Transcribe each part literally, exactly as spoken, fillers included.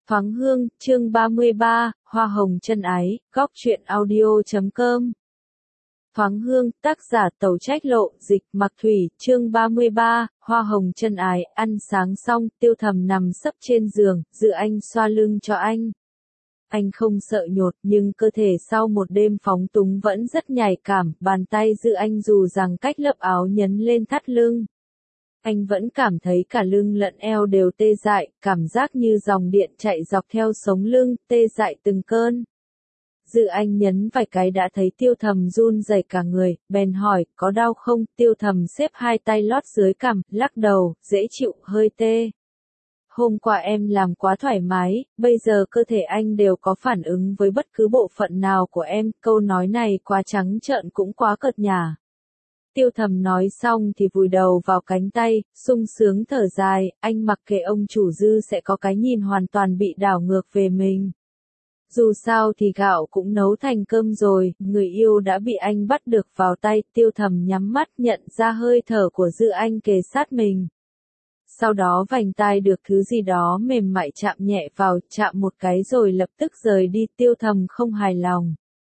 Thoáng Hương, chương ba mươi ba, Hoa hồng chân ái, góc truyện audio chấm com. Thoáng Hương, tác giả Tẩu Trách Lộ, dịch Mặc Thủy, chương ba mươi ba, Hoa hồng chân ái, ăn sáng xong, Tiêu Thầm nằm sấp trên giường, Dư Anh xoa lưng cho anh. Anh không sợ nhột, nhưng cơ thể sau một đêm phóng túng vẫn rất nhạy cảm, bàn tay Dư Anh dù rằng cách lớp áo nhấn lên thắt lưng. Anh vẫn cảm thấy cả lưng lẫn eo đều tê dại, cảm giác như dòng điện chạy dọc theo sống lưng, tê dại từng cơn. Dư Anh nhấn vài cái đã thấy Tiêu Thầm run rẩy cả người, bèn hỏi, có đau không? Tiêu Thầm xếp hai tay lót dưới cằm, lắc đầu, dễ chịu, hơi tê. Hôm qua em làm quá thoải mái, bây giờ cơ thể anh đều có phản ứng với bất cứ bộ phận nào của em, câu nói này quá trắng trợn cũng quá cợt nhả. Tiêu Thầm nói xong thì vùi đầu vào cánh tay, sung sướng thở dài, anh mặc kệ ông chủ Dư sẽ có cái nhìn hoàn toàn bị đảo ngược về mình. Dù sao thì gạo cũng nấu thành cơm rồi, người yêu đã bị anh bắt được vào tay, Tiêu Thầm nhắm mắt nhận ra hơi thở của Dư Anh kề sát mình. Sau đó vành tai được thứ gì đó mềm mại chạm nhẹ vào, chạm một cái rồi lập tức rời đi, Tiêu Thầm không hài lòng.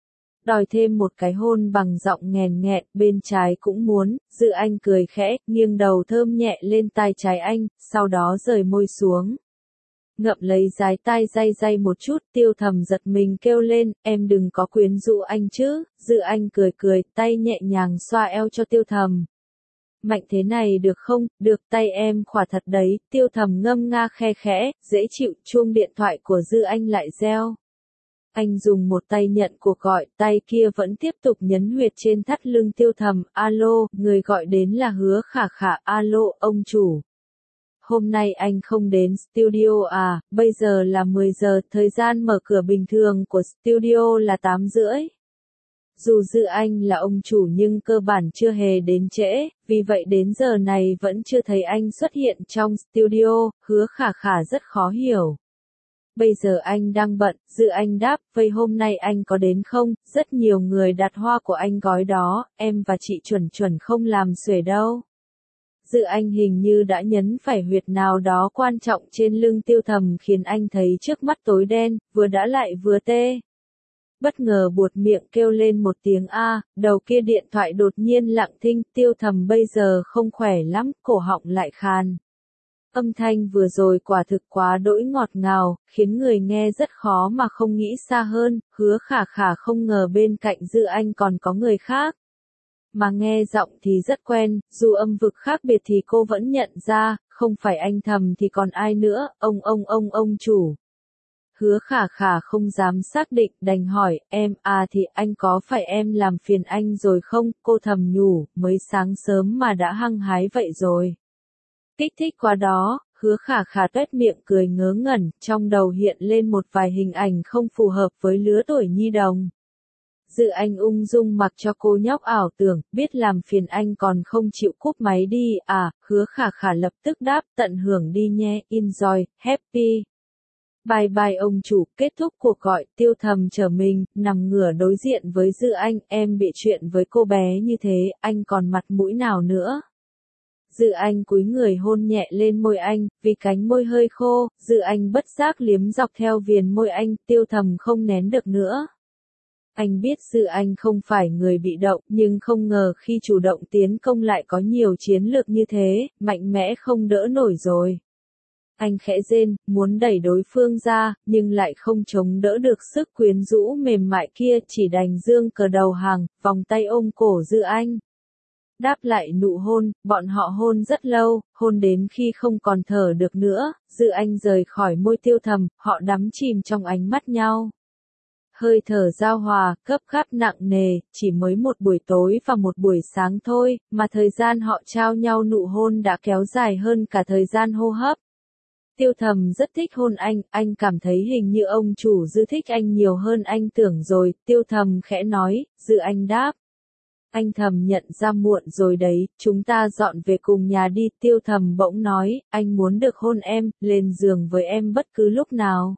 Đòi thêm một cái hôn bằng giọng nghèn nghẹn, bên trái cũng muốn, Dư Anh cười khẽ, nghiêng đầu thơm nhẹ lên tai trái anh, sau đó rời môi xuống. Ngậm lấy dái tai day day một chút, Tiêu Thầm giật mình kêu lên, em đừng có quyến rũ anh chứ, Dư Anh cười cười, tay nhẹ nhàng xoa eo cho Tiêu Thầm. Mạnh thế này được không, được tay em khỏa thật đấy, Tiêu Thầm ngâm nga khe khẽ, dễ chịu, chuông điện thoại của Dư Anh lại reo. Anh dùng một tay nhận cuộc gọi, tay kia vẫn tiếp tục nhấn huyệt trên thắt lưng Tiêu Thầm, alo, người gọi đến là Hứa Khả Khả, alo, ông chủ. Hôm nay anh không đến studio à, bây giờ là mười giờ, thời gian mở cửa bình thường của studio là tám rưỡi. Dù Dư Anh là ông chủ nhưng cơ bản chưa hề đến trễ, vì vậy đến giờ này vẫn chưa thấy anh xuất hiện trong studio, Hứa Khả Khả rất khó hiểu. Bây giờ anh đang bận, Dư Anh đáp, vậy hôm nay anh có đến không? Rất nhiều người đặt hoa của anh gói đó, em và chị chuẩn chuẩn không làm xuể đâu. Dư Anh hình như đã nhấn phải huyệt nào đó quan trọng trên lưng Tiêu Thầm khiến anh thấy trước mắt tối đen, vừa đã lại vừa tê. Bất ngờ buột miệng kêu lên một tiếng A, đầu kia điện thoại đột nhiên lặng thinh, Tiêu Thầm bây giờ không khỏe lắm, cổ họng lại khàn. Âm thanh vừa rồi quả thực quá đỗi ngọt ngào, khiến người nghe rất khó mà không nghĩ xa hơn, Hứa Khả Khả không ngờ bên cạnh Dư Anh còn có người khác. Mà nghe giọng thì rất quen, dù âm vực khác biệt thì cô vẫn nhận ra, không phải anh Thầm thì còn ai nữa, ông ông ông ông chủ. Hứa Khả Khả không dám xác định, đành hỏi, em, à thì anh có phải em làm phiền anh rồi không, cô thầm nhủ, mới sáng sớm mà đã hăng hái vậy rồi. Kích thích quá đó, Hứa Khả Khả tuét miệng cười ngớ ngẩn, trong đầu hiện lên một vài hình ảnh không phù hợp với lứa tuổi nhi đồng. Dư Anh ung dung mặc cho cô nhóc ảo tưởng, biết làm phiền anh còn không chịu cúp máy đi, à, Hứa Khả Khả lập tức đáp, tận hưởng đi nhé, enjoy, happy. Bye bye ông chủ, kết thúc cuộc gọi, Tiêu Thầm trở mình, nằm ngửa đối diện với Dư Anh, em bị chuyện với cô bé như thế, anh còn mặt mũi nào nữa. Dư Anh cúi người hôn nhẹ lên môi anh, vì cánh môi hơi khô, Dư Anh bất giác liếm dọc theo viền môi anh, Tiêu Thầm không nén được nữa. Anh biết Dư Anh không phải người bị động, nhưng không ngờ khi chủ động tiến công lại có nhiều chiến lược như thế, mạnh mẽ không đỡ nổi rồi. Anh khẽ rên, muốn đẩy đối phương ra, nhưng lại không chống đỡ được sức quyến rũ mềm mại kia, chỉ đành giương cờ đầu hàng, vòng tay ôm cổ Dư Anh. Đáp lại nụ hôn, bọn họ hôn rất lâu, hôn đến khi không còn thở được nữa, Dư Anh rời khỏi môi Tiêu Thầm, họ đắm chìm trong ánh mắt nhau. Hơi thở giao hòa, cấp gáp nặng nề, chỉ mới một buổi tối và một buổi sáng thôi, mà thời gian họ trao nhau nụ hôn đã kéo dài hơn cả thời gian hô hấp. Tiêu Thầm rất thích hôn anh, anh cảm thấy hình như ông chủ Dư thích anh nhiều hơn anh tưởng rồi, Tiêu Thầm khẽ nói, Dư Anh đáp. Anh Thầm nhận ra muộn rồi đấy, chúng ta dọn về cùng nhà đi, Tiêu Thầm bỗng nói, anh muốn được hôn em, lên giường với em bất cứ lúc nào.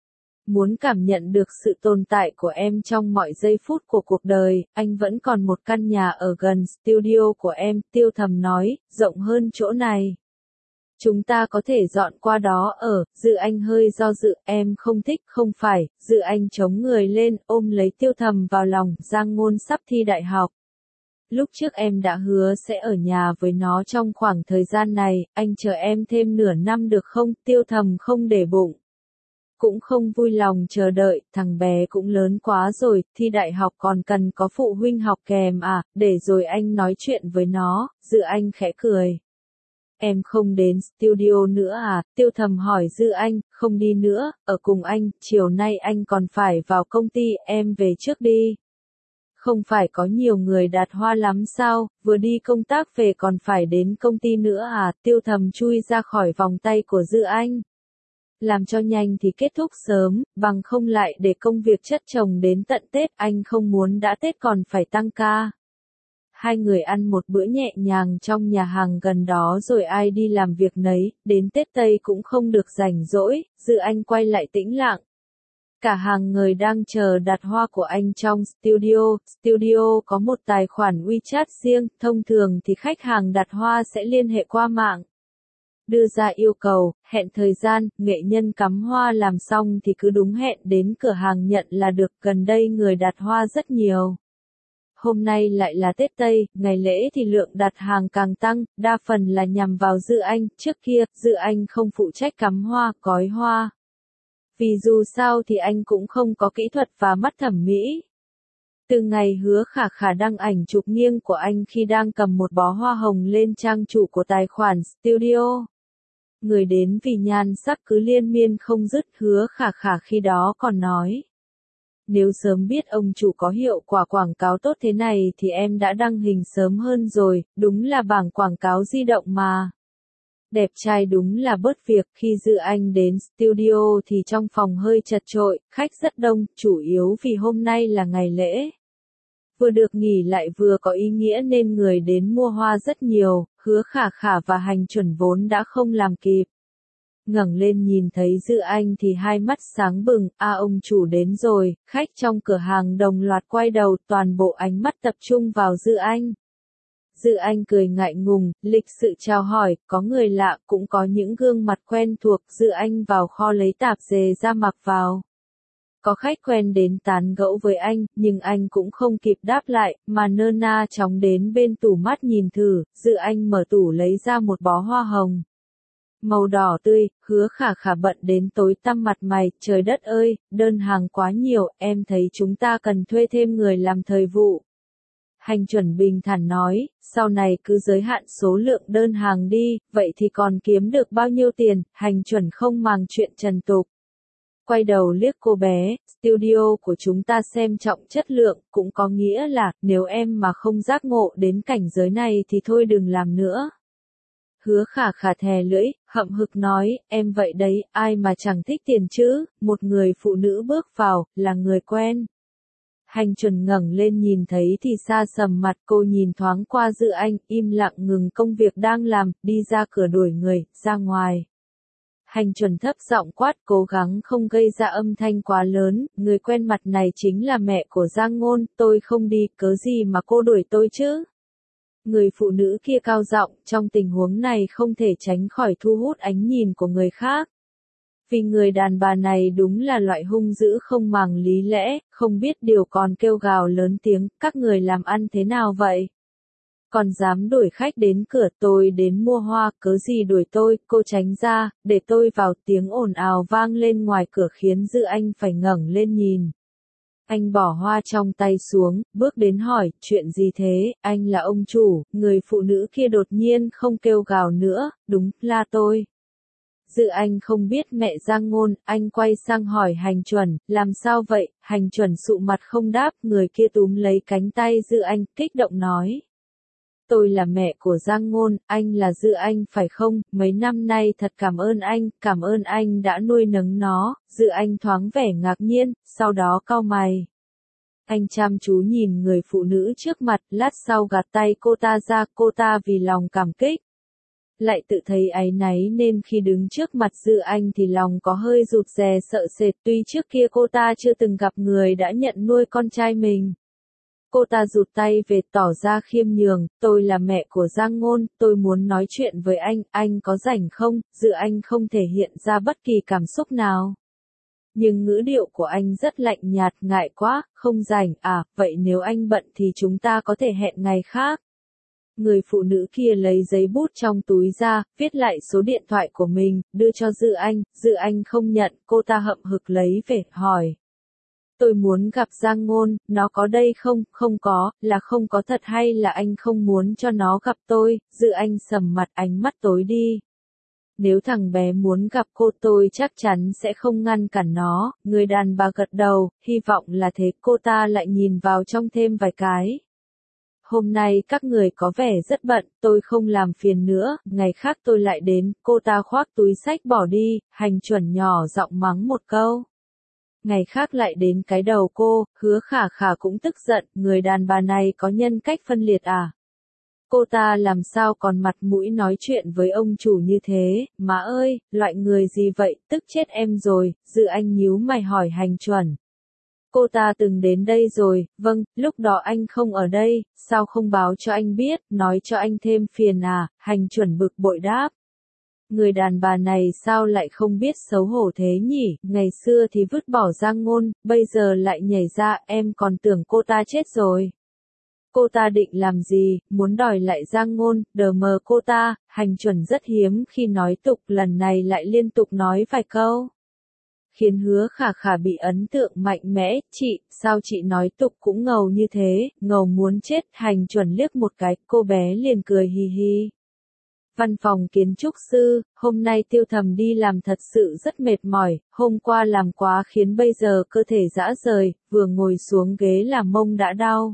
Muốn cảm nhận được sự tồn tại của em trong mọi giây phút của cuộc đời, anh vẫn còn một căn nhà ở gần studio của em, Tiêu Thầm nói, rộng hơn chỗ này. Chúng ta có thể dọn qua đó ở, Dư Anh hơi do dự, em không thích, không phải, Dư Anh chống người lên, ôm lấy Tiêu Thầm vào lòng, Giang Ngôn sắp thi đại học. Lúc trước em đã hứa sẽ ở nhà với nó trong khoảng thời gian này, anh chờ em thêm nửa năm được không? Tiêu Thầm không để bụng. Cũng không vui lòng chờ đợi, thằng bé cũng lớn quá rồi, thi đại học còn cần có phụ huynh học kèm à, để rồi anh nói chuyện với nó, Dư Anh khẽ cười. Em không đến studio nữa à, Tiêu Thầm hỏi Dư Anh, không đi nữa, ở cùng anh, chiều nay anh còn phải vào công ty, em về trước đi. Không phải có nhiều người đặt hoa lắm sao, vừa đi công tác về còn phải đến công ty nữa à, Tiêu Thầm chui ra khỏi vòng tay của Dư Anh. Làm cho nhanh thì kết thúc sớm, bằng không lại để công việc chất chồng đến tận Tết, anh không muốn đã Tết còn phải tăng ca. Hai người ăn một bữa nhẹ nhàng trong nhà hàng gần đó rồi ai đi làm việc nấy, đến Tết Tây cũng không được rảnh rỗi, Dư Anh quay lại tĩnh lặng. Cả hàng người đang chờ đặt hoa của anh trong studio, studio có một tài khoản WeChat riêng, thông thường thì khách hàng đặt hoa sẽ liên hệ qua mạng. Đưa ra yêu cầu, hẹn thời gian, nghệ nhân cắm hoa làm xong thì cứ đúng hẹn đến cửa hàng nhận là được, gần đây người đặt hoa rất nhiều. Hôm nay lại là Tết Tây, ngày lễ thì lượng đặt hàng càng tăng, đa phần là nhằm vào Dư Anh, trước kia, Dư Anh không phụ trách cắm hoa, gói hoa. Vì dù sao thì anh cũng không có kỹ thuật và mắt thẩm mỹ. Từ ngày Hứa Khả Khả đăng ảnh chụp nghiêng của anh khi đang cầm một bó hoa hồng lên trang chủ của tài khoản studio. Người đến vì nhan sắc cứ liên miên không dứt, Hứa Khả Khả khi đó còn nói. Nếu sớm biết ông chủ có hiệu quả quảng cáo tốt thế này thì em đã đăng hình sớm hơn rồi, đúng là bảng quảng cáo di động mà. Đẹp trai đúng là bớt việc, khi Dư Anh đến studio thì trong phòng hơi chật chội, khách rất đông, chủ yếu vì hôm nay là ngày lễ. Vừa được nghỉ lại vừa có ý nghĩa nên người đến mua hoa rất nhiều, Hứa Khả Khả và Hành Chuẩn vốn đã không làm kịp. Ngẩng lên nhìn thấy Dư Anh thì hai mắt sáng bừng, a ông chủ đến rồi, khách trong cửa hàng đồng loạt quay đầu, toàn bộ ánh mắt tập trung vào Dư Anh. Dư Anh cười ngại ngùng, lịch sự chào hỏi, có người lạ cũng có những gương mặt quen thuộc, Dư Anh vào kho lấy tạp dề ra mặc vào. Có khách quen đến tán gẫu với anh, nhưng anh cũng không kịp đáp lại, mà nơ na chóng đến bên tủ mắt nhìn thử, Dư Anh mở tủ lấy ra một bó hoa hồng. Màu đỏ tươi, Hứa Khả Khả bận đến tối tăm mặt mày, trời đất ơi, đơn hàng quá nhiều, em thấy chúng ta cần thuê thêm người làm thời vụ. Hành Chuẩn bình thản nói, sau này cứ giới hạn số lượng đơn hàng đi, vậy thì còn kiếm được bao nhiêu tiền, Hành Chuẩn không màng chuyện trần tục. Quay đầu liếc cô bé, studio của chúng ta xem trọng chất lượng, cũng có nghĩa là, nếu em mà không giác ngộ đến cảnh giới này thì thôi đừng làm nữa. Hứa Khả Khả thè lưỡi, hậm hực nói, em vậy đấy, ai mà chẳng thích tiền chứ, một người phụ nữ bước vào, là người quen. Hành Chuẩn ngẩng lên nhìn thấy thì xa sầm mặt, cô nhìn thoáng qua Dư Anh, im lặng ngừng công việc đang làm, đi ra cửa đuổi người, ra ngoài. Hành Chuẩn thấp giọng quát, cố gắng không gây ra âm thanh quá lớn, người quen mặt này chính là mẹ của Giang Ngôn, tôi không đi, cớ gì mà cô đuổi tôi chứ? Người phụ nữ kia cao giọng, trong tình huống này không thể tránh khỏi thu hút ánh nhìn của người khác. Vì người đàn bà này đúng là loại hung dữ không màng lý lẽ, không biết điều còn kêu gào lớn tiếng, các người làm ăn thế nào vậy? Còn dám đuổi khách đến cửa, tôi đến mua hoa, cớ gì đuổi tôi, cô tránh ra, để tôi vào, tiếng ồn ào vang lên ngoài cửa khiến Dư Anh phải ngẩng lên nhìn. Anh bỏ hoa trong tay xuống, bước đến hỏi, chuyện gì thế, anh là ông chủ, người phụ nữ kia đột nhiên không kêu gào nữa, đúng, là tôi. Dư Anh không biết mẹ Giang Ngôn, anh quay sang hỏi Hành Chuẩn, làm sao vậy, Hành Chuẩn sụ mặt không đáp, người kia túm lấy cánh tay Dư Anh, kích động nói. Tôi là mẹ của Giang Ngôn, anh là Dư Anh phải không, mấy năm nay thật cảm ơn anh, cảm ơn anh đã nuôi nấng nó, Dư Anh thoáng vẻ ngạc nhiên, sau đó cau mày. Anh chăm chú nhìn người phụ nữ trước mặt, lát sau gạt tay cô ta ra, cô ta vì lòng cảm kích. Lại tự thấy áy náy nên khi đứng trước mặt Dư Anh thì lòng có hơi rụt rè sợ sệt, tuy trước kia cô ta chưa từng gặp người đã nhận nuôi con trai mình. Cô ta rụt tay về tỏ ra khiêm nhường, tôi là mẹ của Giang Ngôn, tôi muốn nói chuyện với anh, anh có rảnh không? Dự Anh không thể hiện ra bất kỳ cảm xúc nào. Nhưng ngữ điệu của anh rất lạnh nhạt, ngại quá, không rảnh à, vậy nếu anh bận thì chúng ta có thể hẹn ngày khác. Người phụ nữ kia lấy giấy bút trong túi ra, viết lại số điện thoại của mình, đưa cho Dư Anh, Dư Anh không nhận, cô ta hậm hực lấy về, hỏi. Tôi muốn gặp Giang Ngôn, nó có đây không? Không có, là không có thật hay là anh không muốn cho nó gặp tôi? Dư Anh sầm mặt, ánh mắt tối đi. Nếu thằng bé muốn gặp cô tôi chắc chắn sẽ không ngăn cản nó, người đàn bà gật đầu, hy vọng là thế. Cô ta lại nhìn vào trong thêm vài cái. Hôm nay các người có vẻ rất bận, tôi không làm phiền nữa, ngày khác tôi lại đến. Cô ta khoác túi xách bỏ đi, Hành Chuẩn nhỏ giọng mắng một câu. Ngày khác lại đến cái đầu cô, Hứa Khả Khả cũng tức giận, người đàn bà này có nhân cách phân liệt à? Cô ta làm sao còn mặt mũi nói chuyện với ông chủ như thế, má ơi, loại người gì vậy, tức chết em rồi. Dư Anh nhíu mày hỏi Hành Chuẩn. Cô ta từng đến đây rồi, vâng, lúc đó anh không ở đây, sao không báo cho anh biết, nói cho anh thêm phiền à? Hành Chuẩn bực bội đáp. Người đàn bà này sao lại không biết xấu hổ thế nhỉ, ngày xưa thì vứt bỏ Giang Ngôn, bây giờ lại nhảy ra, em còn tưởng cô ta chết rồi. Cô ta định làm gì, muốn đòi lại Giang Ngôn, đờ mờ cô ta. Hành Chuẩn rất hiếm khi nói tục, lần này lại liên tục nói vài câu. Khiến Hứa Khả Khả bị ấn tượng mạnh mẽ, chị, sao chị nói tục cũng ngầu như thế, ngầu muốn chết. Hành Chuẩn liếc một cái, cô bé liền cười hì hì. Văn phòng kiến trúc sư, hôm nay Tiêu Thầm đi làm thật sự rất mệt mỏi, hôm qua làm quá khiến bây giờ cơ thể rã rời, vừa ngồi xuống ghế là mông đã đau.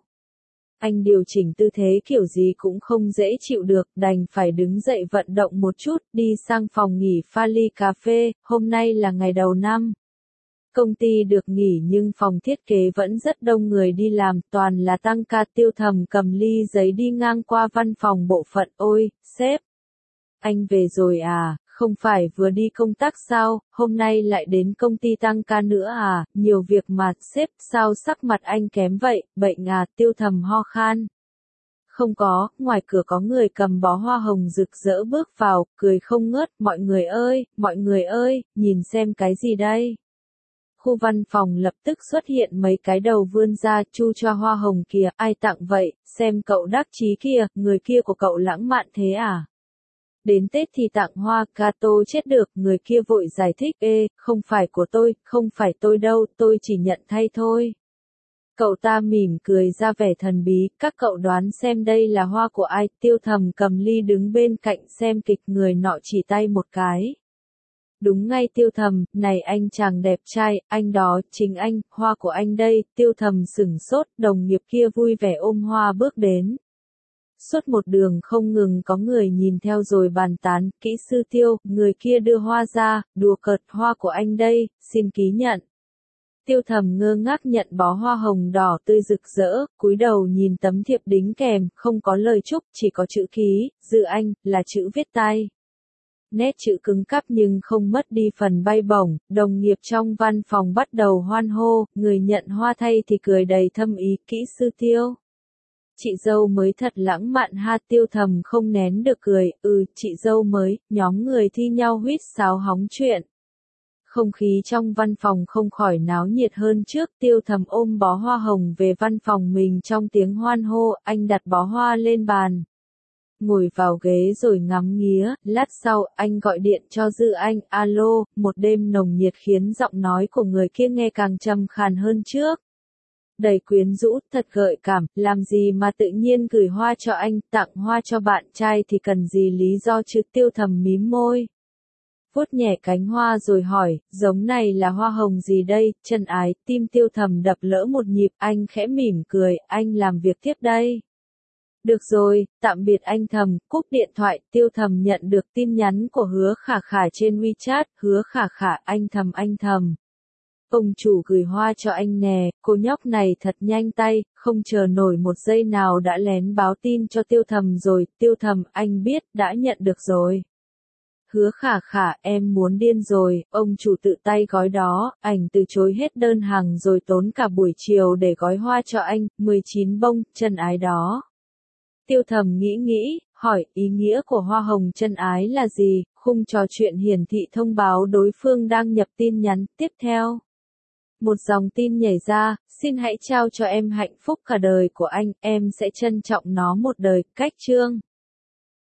Anh điều chỉnh tư thế kiểu gì cũng không dễ chịu được, đành phải đứng dậy vận động một chút, đi sang phòng nghỉ pha ly cà phê, hôm nay là ngày đầu năm. Công ty được nghỉ nhưng phòng thiết kế vẫn rất đông người đi làm, toàn là tăng ca. Tiêu Thầm cầm ly giấy đi ngang qua văn phòng bộ phận, ôi, sếp. Anh về rồi à, không phải vừa đi công tác sao, hôm nay lại đến công ty tăng ca nữa à, nhiều việc mà. Sếp, sao sắc mặt anh kém vậy, bệnh à? Tiêu Thầm ho khan. Không có, ngoài cửa có người cầm bó hoa hồng rực rỡ bước vào, cười không ngớt, mọi người ơi, mọi người ơi, nhìn xem cái gì đây. Khu văn phòng lập tức xuất hiện mấy cái đầu vươn ra, chu cho hoa hồng kìa, ai tặng vậy, xem cậu đắc chí kìa, người kia của cậu lãng mạn thế à? Đến Tết thì tặng hoa, gato chết được, người kia vội giải thích, ê, không phải của tôi, không phải tôi đâu, tôi chỉ nhận thay thôi. Cậu ta mỉm cười ra vẻ thần bí, các cậu đoán xem đây là hoa của ai? Tiêu Thầm cầm ly đứng bên cạnh xem kịch, người nọ chỉ tay một cái. Đúng ngay Tiêu Thầm, này anh chàng đẹp trai, anh đó, chính anh, hoa của anh đây. Tiêu Thầm sửng sốt, đồng nghiệp kia vui vẻ ôm hoa bước đến. Suốt một đường không ngừng có người nhìn theo rồi bàn tán, kỹ sư Tiêu, người kia đưa hoa ra, đùa cợt, hoa của anh đây, xin ký nhận. Tiêu Thầm ngơ ngác nhận bó hoa hồng đỏ tươi rực rỡ, cúi đầu nhìn tấm thiệp đính kèm, không có lời chúc, chỉ có chữ ký, Dư Anh, là chữ viết tay. Nét chữ cứng cáp nhưng không mất đi phần bay bổng, đồng nghiệp trong văn phòng bắt đầu hoan hô, người nhận hoa thay thì cười đầy thâm ý, kỹ sư Tiêu. Chị dâu mới thật lãng mạn ha. Tiêu Thầm không nén được cười, ừ, chị dâu mới, nhóm người thi nhau huýt sáo hóng chuyện. Không khí trong văn phòng không khỏi náo nhiệt hơn trước. Tiêu Thầm ôm bó hoa hồng về văn phòng mình trong tiếng hoan hô, anh đặt bó hoa lên bàn. Ngồi vào ghế rồi ngắm nghía, lát sau, anh gọi điện cho Dư Anh, alo, một đêm nồng nhiệt khiến giọng nói của người kia nghe càng trầm khàn hơn trước. Đầy quyến rũ, thật gợi cảm, làm gì mà tự nhiên gửi hoa cho anh, tặng hoa cho bạn trai thì cần gì lý do chứ? Tiêu Thầm mím môi. Vuốt nhẹ cánh hoa rồi hỏi, giống này là hoa hồng gì đây? Chân ái, tim Tiêu Thầm đập lỡ một nhịp, anh khẽ mỉm cười, anh làm việc tiếp đây. Được rồi, tạm biệt anh Thầm, cúp điện thoại. Tiêu Thầm nhận được tin nhắn của Hứa Khả Khả trên WeChat, Hứa Khả Khả, anh Thầm anh Thầm. Ông chủ gửi hoa cho anh nè, cô nhóc này thật nhanh tay, không chờ nổi một giây nào đã lén báo tin cho Tiêu Thầm rồi. Tiêu Thầm, anh biết, đã nhận được rồi. Hứa Khả Khả, em muốn điên rồi, ông chủ tự tay gói đó, ảnh từ chối hết đơn hàng rồi tốn cả buổi chiều để gói hoa cho anh, mười chín bông, chân ái đó. Tiêu Thầm nghĩ nghĩ, hỏi ý nghĩa của hoa hồng chân ái là gì, khung trò chuyện hiển thị thông báo đối phương đang nhập tin nhắn, tiếp theo. Một dòng tin nhảy ra, xin hãy trao cho em hạnh phúc cả đời của anh, em sẽ trân trọng nó một đời, cách chương.